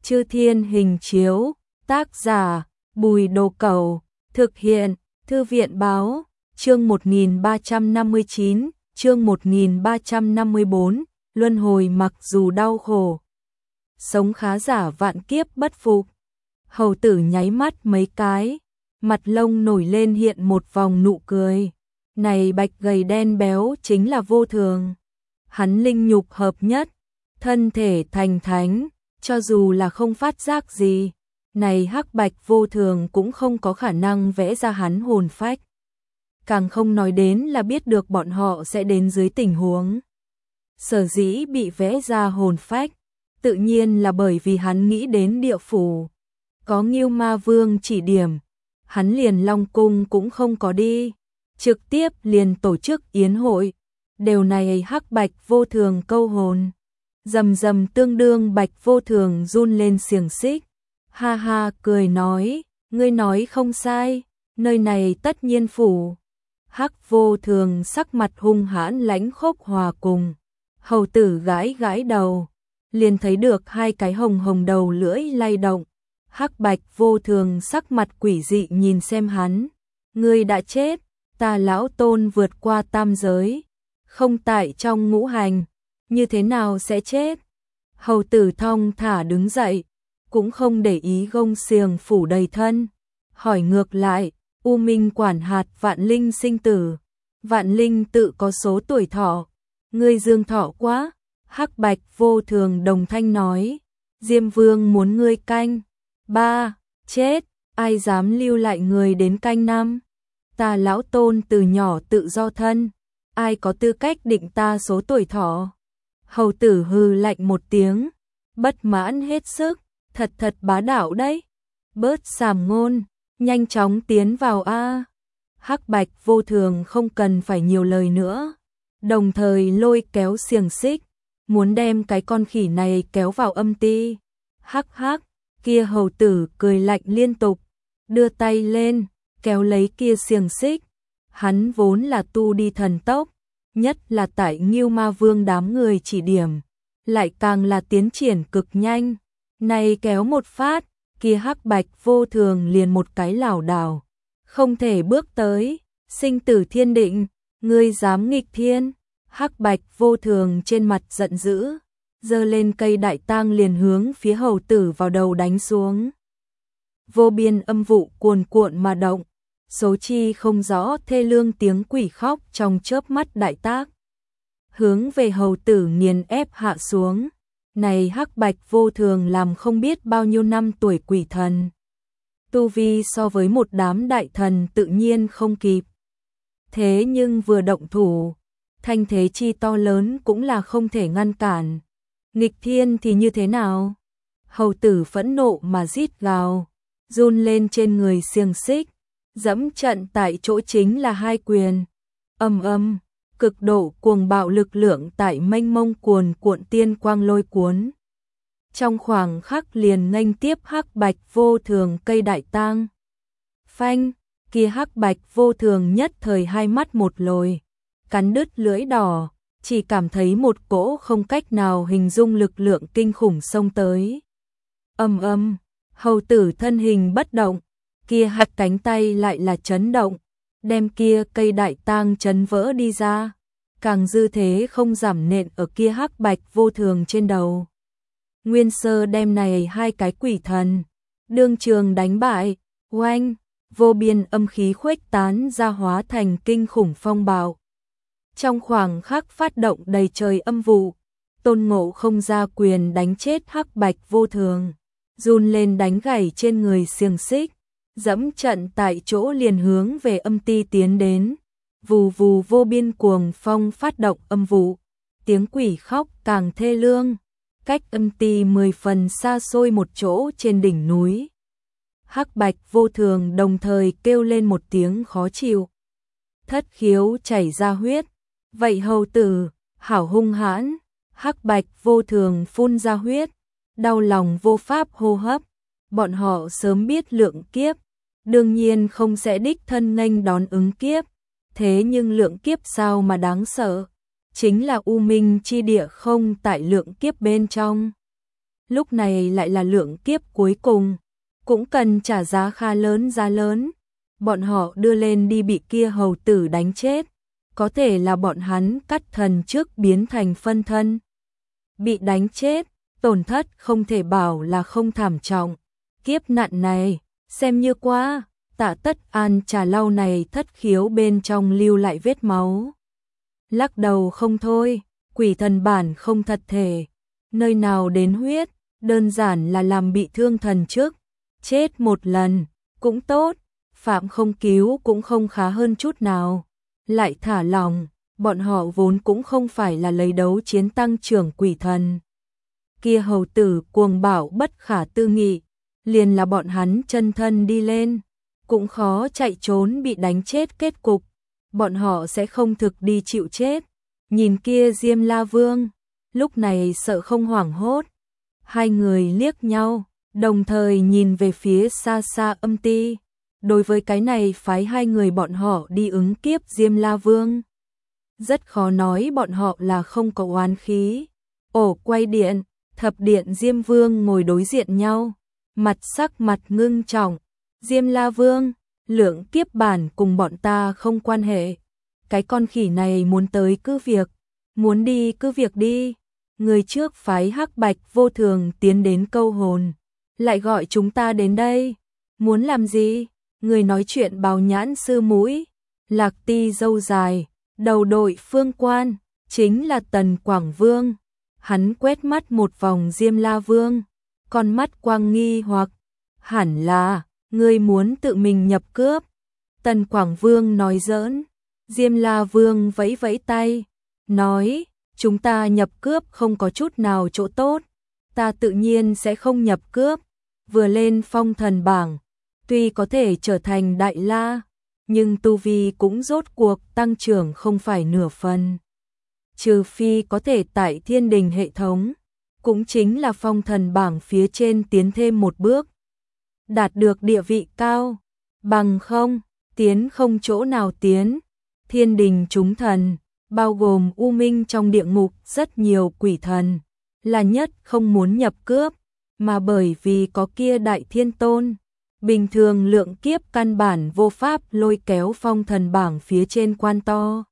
Chư Thiên Hình Chiếu, tác giả Bùi Đồ Cẩu, thực hiện Thư viện Báo, chương 1359, chương 1354, luân hồi mặc dù đau khổ, sống khá giả vạn kiếp bất phục. Hầu tử nháy mắt mấy cái, mặt lông nổi lên hiện một vòng nụ cười. Này bạch gầy đen béo chính là vô thường. Hắn linh nhục hợp nhất, thân thể thành thánh, cho dù là không phát giác gì, này hắc bạch vô thường cũng không có khả năng vẽ ra hắn hồn phách. Càng không nói đến là biết được bọn họ sẽ đến dưới tình huống. Sở dĩ bị vẽ ra hồn phách, tự nhiên là bởi vì hắn nghĩ đến địa phủ. Có Ngưu Ma Vương chỉ điểm, hắn liền Long Cung cũng không có đi, trực tiếp liền tổ chức yến hội. Điều này hắc bạch vô thường câu hồn. Rầm rầm tương đương bạch vô thường run lên xiềng xích. Ha ha cười nói, ngươi nói không sai, nơi này tất nhiên phủ. Hắc vô thường sắc mặt hung hãn lãnh khốc hòa cùng. Hầu tử gãi gãi đầu, liền thấy được hai cái hồng hồng đầu lưỡi lay động. Hắc bạch vô thường sắc mặt quỷ dị nhìn xem hắn. Ngươi đã chết, ta lão tôn vượt qua tam giới, không tại trong ngũ hành, như thế nào sẽ chết? Hầu tử thong thả đứng dậy, cũng không để ý gông xiềng phủ đầy thân. Hỏi ngược lại, U Minh quản hạt vạn linh sinh tử. Vạn linh tự có số tuổi thọ. Ngươi dương thọ quá. Hắc bạch vô thường đồng thanh nói. Diêm Vương muốn ngươi canh 3, chết, ai dám lưu lại người đến canh 5? Ta lão tôn từ nhỏ tự do thân, ai có tư cách định ta số tuổi thọ? Hầu tử hừ lạnh một tiếng, bất mãn hết sức, thật bá đạo đấy. Bớt sàm ngôn, nhanh chóng tiến vào a. Hắc bạch vô thường không cần phải nhiều lời nữa, đồng thời lôi kéo xiềng xích, muốn đem cái con khỉ này kéo vào âm ti. Hắc hắc, kia hầu tử cười lạnh liên tục, đưa tay lên, kéo lấy kia xiềng xích. Hắn vốn là tu đi thần tốc, nhất là tại Ngưu Ma Vương đám người chỉ điểm, lại càng là tiến triển cực nhanh. Này kéo một phát, kia hắc bạch vô thường liền một cái lảo đảo, không thể bước tới. Sinh tử thiên định, ngươi dám nghịch thiên? Hắc bạch vô thường trên mặt giận dữ, giơ lên cây đại tang liền hướng phía hầu tử vào đầu đánh xuống. Vô biên âm vụ cuồn cuộn mà động, số chi không rõ thê lương tiếng quỷ khóc trong chớp mắt đại tác, hướng về hầu tử nghiền ép hạ xuống. Này hắc bạch vô thường làm không biết bao nhiêu năm tuổi quỷ thần, tu vi so với một đám đại thần tự nhiên không kịp. Thế nhưng vừa động thủ, thanh thế chi to lớn cũng là không thể ngăn cản. Nghịch thiên thì như thế nào? Hầu tử phẫn nộ mà rít gào, run lên trên người xiềng xích, dẫm trận tại chỗ chính là hai quyền. Âm, cực độ cuồng bạo lực lượng tại mênh mông cuồn cuộn tiên quang lôi cuốn. Trong khoảng khắc liền nghênh tiếp hắc bạch vô thường cây đại tang. Phanh, kia hắc bạch vô thường nhất thời hai mắt một lồi, cắn đứt lưỡi đỏ, chỉ cảm thấy một cỗ không cách nào hình dung lực lượng kinh khủng xông tới. Âm, hầu tử thân hình bất động, kia hắc cánh tay lại là chấn động, đem kia cây đại tang chấn vỡ đi ra, càng dư thế không giảm nện ở kia hắc bạch vô thường trên đầu. Nguyên sơ đem này hai cái quỷ thần đương trường đánh bại. Oanh, vô biên âm khí khuếch tán ra hóa thành kinh khủng phong bạo. Trong khoảng khắc phát động đầy trời âm vụ, Tôn Ngộ Không ra quyền đánh chết hắc bạch vô thường, run lên đánh gãy trên người xiềng xích, dẫm trận tại chỗ liền hướng về âm ti tiến đến. Vù vù vô biên cuồng phong phát động âm vụ, tiếng quỷ khóc càng thê lương, cách âm ti 10 phần xa xôi một chỗ trên đỉnh núi. Hắc bạch vô thường đồng thời kêu lên một tiếng khó chịu, thất khiếu chảy ra huyết. Vậy hầu tử, hảo hung hãn. Hắc bạch vô thường phun ra huyết, đau lòng vô pháp hô hấp. Bọn họ sớm biết lượng kiếp, đương nhiên không sẽ đích thân nghênh đón ứng kiếp. Thế nhưng lượng kiếp sao mà đáng sợ, chính là u minh chi địa không tại lượng kiếp bên trong. lúc này lại là lượng kiếp cuối cùng, cũng cần trả giá khá lớn giá lớn. Bọn họ đưa lên đi bị kia hầu tử đánh chết, có thể là bọn hắn cắt thần trước biến thành phân thân. Bị đánh chết, tổn thất không thể bảo là không thảm trọng. Kiếp nạn này, xem như qua, Tạ Tất An trà lau này thất khiếu bên trong lưu lại vết máu. Lắc đầu không thôi, quỷ thần bản không thật thể, nơi nào đến huyết, đơn giản là làm bị thương thần trước, chết một lần, cũng tốt, phạm không cứu cũng không khá hơn chút nào. Lại thả lòng, bọn họ vốn cũng không phải là lấy đấu chiến tăng trưởng quỷ thần. Kia hầu tử cuồng bạo bất khả tư nghị, liền là bọn hắn chân thân đi lên, cũng khó chạy trốn bị đánh chết kết cục, bọn họ sẽ không thực đi chịu chết. Nhìn kia Diêm La Vương, lúc này sợ không hoảng hốt. Hai người liếc nhau, đồng thời nhìn về phía xa xa Âm Ti. Đối với cái này phái hai người bọn họ đi ứng kiếp Diêm La Vương. Rất khó nói bọn họ là không có oán khí. Ổ quay điện, thập điện Diêm Vương ngồi đối diện nhau, mặt sắc mặt ngưng trọng. Diêm La Vương, lượng kiếp bản cùng bọn ta không quan hệ. Cái con khỉ này muốn tới cứ việc, muốn đi cứ việc đi. Người trước phái Hắc Bạch Vô Thường tiến đến câu hồn, lại gọi chúng ta đến đây. Muốn làm gì? Người nói chuyện bào nhãn sư mũi, lạc ti râu dài, đầu đội phương quan, chính là Tần Quảng Vương. Hắn quét mắt một vòng Diêm La Vương, con mắt quang nghi hoặc, hẳn là, ngươi muốn tự mình nhập cướp. Tần Quảng Vương nói giỡn, Diêm La Vương vẫy vẫy tay, nói, chúng ta nhập cướp không có chút nào chỗ tốt, ta tự nhiên sẽ không nhập cướp. Vừa lên phong thần bảng, tuy có thể trở thành đại la, nhưng tu vi cũng rốt cuộc tăng trưởng không phải nửa phần. Trừ phi có thể tại thiên đình hệ thống, cũng chính là phong thần bảng phía trên tiến thêm một bước, đạt được địa vị cao, bằng không, tiến không chỗ nào tiến. Thiên đình chúng thần, bao gồm U Minh trong địa ngục rất nhiều quỷ thần, là nhất không muốn nhập cướp, mà bởi vì có kia Đại Thiên Tôn. Bình thường lượng kiếp căn bản vô pháp lôi kéo phong thần bảng phía trên quan to.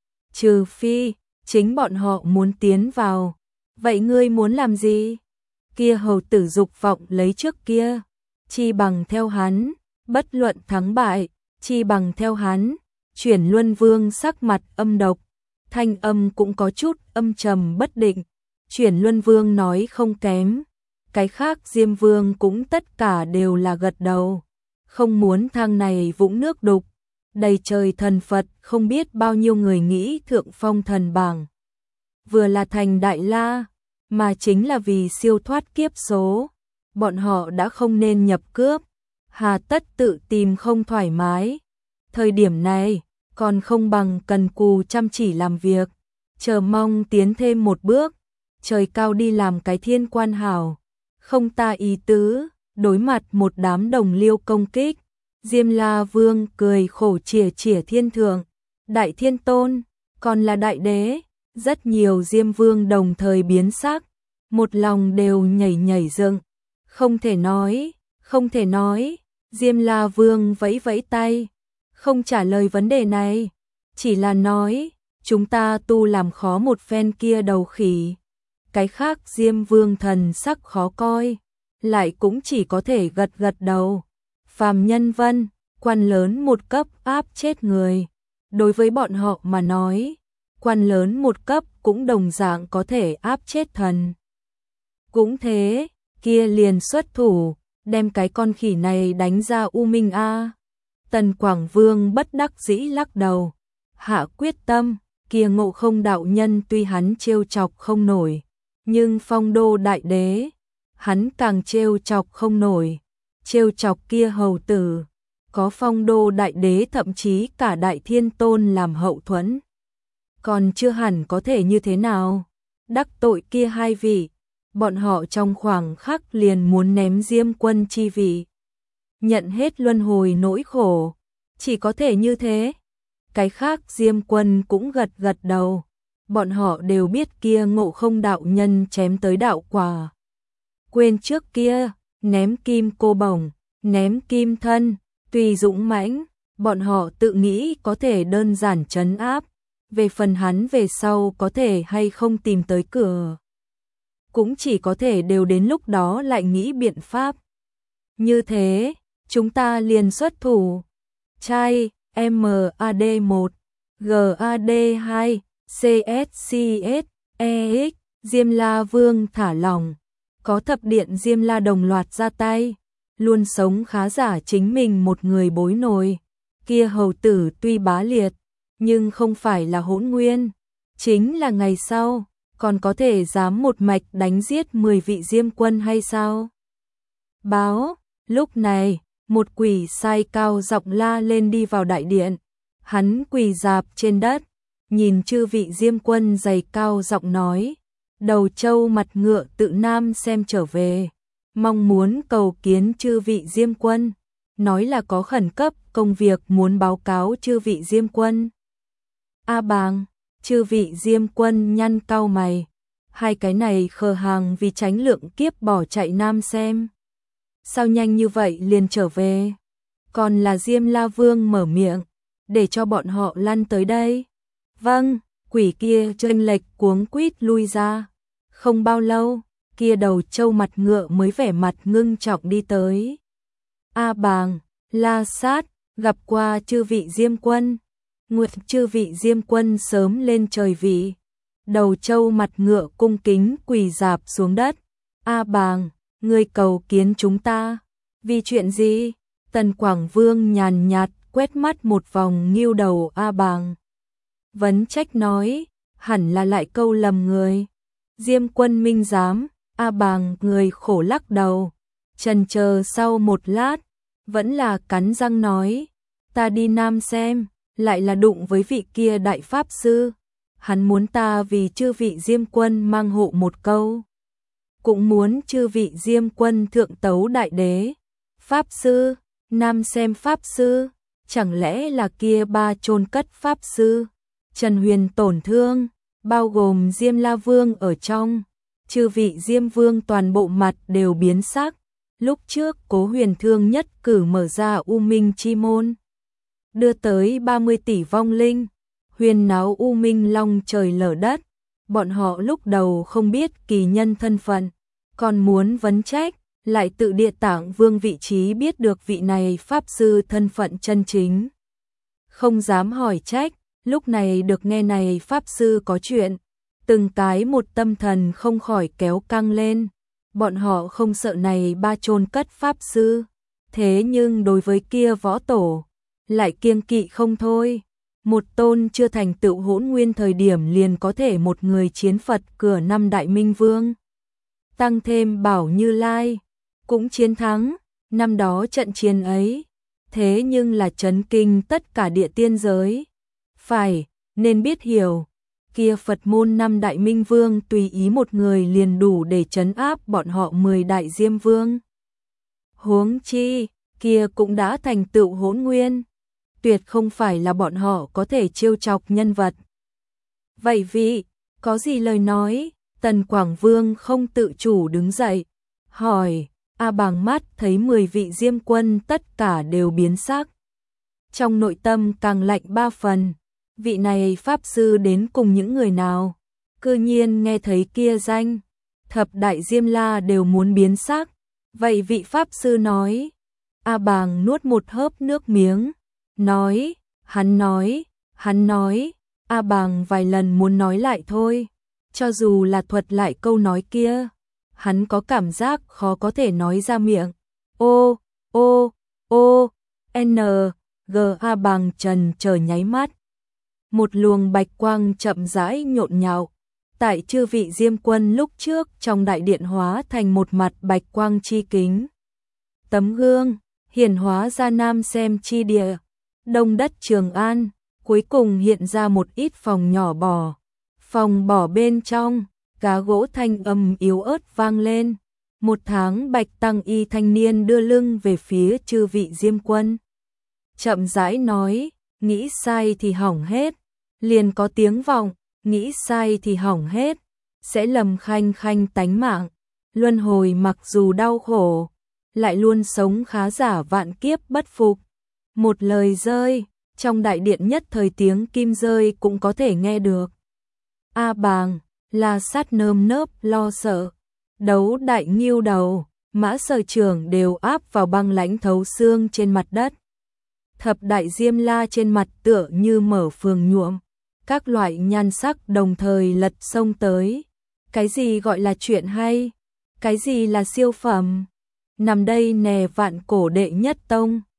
Trừ phi, chính bọn họ muốn tiến vào. Vậy ngươi muốn làm gì? Kia hầu tử dục vọng lấy trước kia. Chi bằng theo hắn, bất luận thắng bại, chi bằng theo hắn. Chuyển Luân Vương sắc mặt âm độc, thanh âm cũng có chút âm trầm bất định. Chuyển Luân Vương nói không kém. Cái khác Diêm Vương cũng tất cả đều là gật đầu, không muốn thang này vũng nước đục, đầy trời thần Phật không biết bao nhiêu người nghĩ thượng phong thần bảng. Vừa là thành đại la, mà chính là vì siêu thoát kiếp số, bọn họ đã không nên nhập cướp, hà tất tự tìm không thoải mái. Thời điểm này, còn không bằng cần cù chăm chỉ làm việc, chờ mong tiến thêm một bước, trời cao đi làm cái thiên quan hảo. Không ta ý tứ, đối mặt một đám đồng liêu công kích, Diêm La Vương cười khổ chìa chìa thiên thượng, Đại Thiên Tôn, còn là đại đế. Rất nhiều Diêm Vương đồng thời biến sắc, một lòng đều nhảy nhảy dựng. Không thể nói, không thể nói. Diêm La Vương vẫy vẫy tay, không trả lời vấn đề này, chỉ là nói, chúng ta tu làm khó một phen kia đầu khỉ. Cái khác Diêm Vương thần sắc khó coi, lại cũng chỉ có thể gật gật đầu. Phàm nhân vân, quan lớn một cấp áp chết người. Đối với bọn họ mà nói, quan lớn một cấp cũng đồng dạng có thể áp chết thần. Cũng thế, kia liền xuất thủ, đem cái con khỉ này đánh ra U Minh A. Tần Quảng Vương bất đắc dĩ lắc đầu, hạ quyết tâm, kia Ngộ Không đạo nhân tuy hắn trêu chọc không nổi, nhưng phong đô đại đế, hắn càng trêu chọc không nổi, trêu chọc kia hầu tử, có phong đô đại đế thậm chí cả Đại Thiên Tôn làm hậu thuẫn. Còn chưa hẳn có thể như thế nào, đắc tội kia hai vị, bọn họ trong khoảng khắc liền muốn ném Diêm Quân chi vị, nhận hết luân hồi nỗi khổ, chỉ có thể như thế. Cái khác Diêm Quân cũng gật gật đầu, bọn họ đều biết kia Ngộ Không đạo nhân chém tới đạo quả. quên trước kia, ném kim cô bổng, ném kim thân, tùy dũng mãnh, bọn họ tự nghĩ có thể đơn giản trấn áp, về phần hắn về sau có thể hay không tìm tới cửa. Cũng chỉ có thể đều đến lúc đó lại nghĩ biện pháp. Như thế, chúng ta liền xuất thủ. Trai, MAD1, GAD2, CSCS, EX, Diêm La Vương thả lỏng. Có thập điện Diêm La đồng loạt ra tay. Luôn sống khá giả chính mình một người bối nổi. Kia hầu tử tuy bá liệt, nhưng không phải là hỗn nguyên. Chính là ngày sau, còn có thể dám một mạch đánh giết 10 vị Diêm quân hay sao? Báo, lúc này, một quỷ sai cao giọng la lên đi vào đại điện. Hắn quỳ rạp trên đất, nhìn chư vị Diêm quân giày cao giọng nói. Đầu trâu mặt ngựa tự Nam xem trở về. Mong muốn cầu kiến chư vị Diêm quân. Nói là có khẩn cấp công việc muốn báo cáo chư vị Diêm quân. A Bàng, chư vị Diêm quân nhăn cau mày. Hai cái này khờ hàng vì tránh lượng kiếp bỏ chạy Nam xem. Sao nhanh như vậy liền trở về? Còn là Diêm La Vương mở miệng, để cho bọn họ lăn tới đây. Vâng, quỷ kia chênh lệch cuống quýt lui ra. Không bao lâu, kia đầu trâu mặt ngựa mới vẻ mặt ngưng trọng đi tới. A Bàng, La Sát, gặp qua chư vị Diêm quân. Nguyện chư vị Diêm quân sớm lên trời vị. Đầu trâu mặt ngựa cung kính quỳ rạp xuống đất. A Bàng, ngươi cầu kiến chúng ta. Vì chuyện gì? Tần Quảng Vương nhàn nhạt quét mắt một vòng nghiêu đầu A Bàng. Vấn trách nói, hẳn là lại câu lầm người. Diêm quân minh giám, A Bàng người khổ lắc đầu. Chần chờ sau một lát, vẫn là cắn răng nói, ta đi Nam xem, lại là đụng với vị kia đại pháp sư. Hắn muốn ta vì chư vị Diêm quân mang hộ một câu. Cũng muốn chư vị Diêm quân thượng tấu đại đế. Pháp sư, Nam xem pháp sư, chẳng lẽ là kia ba chôn cất pháp sư. Trần Huyền tổn thương, bao gồm Diêm La Vương ở trong. Chư vị Diêm Vương toàn bộ mặt đều biến sắc. Lúc trước Cố Huyền thương nhất cử mở ra U Minh chi môn, đưa tới 30 tỷ vong linh, huyền náo U Minh long trời lở đất. Bọn họ lúc đầu không biết kỳ nhân thân phận, còn muốn vấn trách, lại tự Địa Tạng Vương vị trí biết được vị này pháp sư thân phận chân chính. Không dám hỏi trách, lúc này được nghe này pháp sư có chuyện, từng cái một tâm thần không khỏi kéo căng lên. Bọn họ không sợ này ba chôn cất pháp sư, thế nhưng đối với kia võ tổ, lại kiêng kỵ không thôi. Một tôn chưa thành tựu hỗn nguyên thời điểm liền có thể một người chiến Phật cửa năm đại minh vương. Tăng thêm Bảo Như Lai, cũng chiến thắng, năm đó trận chiến ấy, thế nhưng là chấn kinh tất cả địa tiên giới. Phải, nên biết hiểu, kia Phật môn năm đại minh vương tùy ý một người liền đủ để trấn áp bọn họ 10 đại Diêm Vương. Huống chi, kia cũng đã thành tựu hỗn nguyên, tuyệt không phải là bọn họ có thể trêu chọc nhân vật. Vậy vị, có gì lời nói? Tần Quảng Vương không tự chủ đứng dậy, hỏi. A Bàng mắt thấy 10 vị Diêm quân tất cả đều biến sắc. Trong nội tâm càng lạnh 3 phần. Vị này pháp sư đến cùng những người nào? Cư nhiên nghe thấy kia danh, thập đại Diêm La đều muốn biến sắc. Vậy vị pháp sư nói. A Bàng nuốt một hớp nước miếng, nói, hắn nói, A Bàng vài lần muốn nói lại thôi, cho dù là thuật lại câu nói kia, hắn có cảm giác khó có thể nói ra miệng. N, G. A Bàng trần chờ nháy mắt. Một luồng bạch quang chậm rãi nhộn nhạo, tại chư vị Diêm quân lúc trước trong đại điện hóa thành một mặt bạch quang chi kính. Tấm gương, hiển hóa ra Nam xem chi địa, đông đất Trường An, cuối cùng hiện ra một ít phòng nhỏ bò. Phòng bỏ bên trong, cá gỗ thanh âm yếu ớt vang lên. Một tháng bạch tăng y thanh niên đưa lưng về phía chư vị Diêm quân. Chậm rãi nói, nghĩ sai thì hỏng hết. Liền có tiếng vọng, nghĩ sai thì hỏng hết, sẽ lầm khanh khanh tánh mạng. luân hồi mặc dù đau khổ, lại luôn sống khá giả vạn kiếp bất phục. Một lời rơi, trong đại điện nhất thời tiếng kim rơi cũng có thể nghe được. A Bàng, La Sát nơm nớp lo sợ. Đấu đại nghiêu đầu, Mã Sở Trưởng đều áp vào băng lãnh thấu xương trên mặt đất. Thập đại diêm la trên mặt tựa như mở phường nhuộm, các loại nhan sắc đồng thời lật sông tới. Cái gì gọi là chuyện hay? Cái gì là siêu phẩm? Nằm đây nè vạn cổ đệ nhất tông.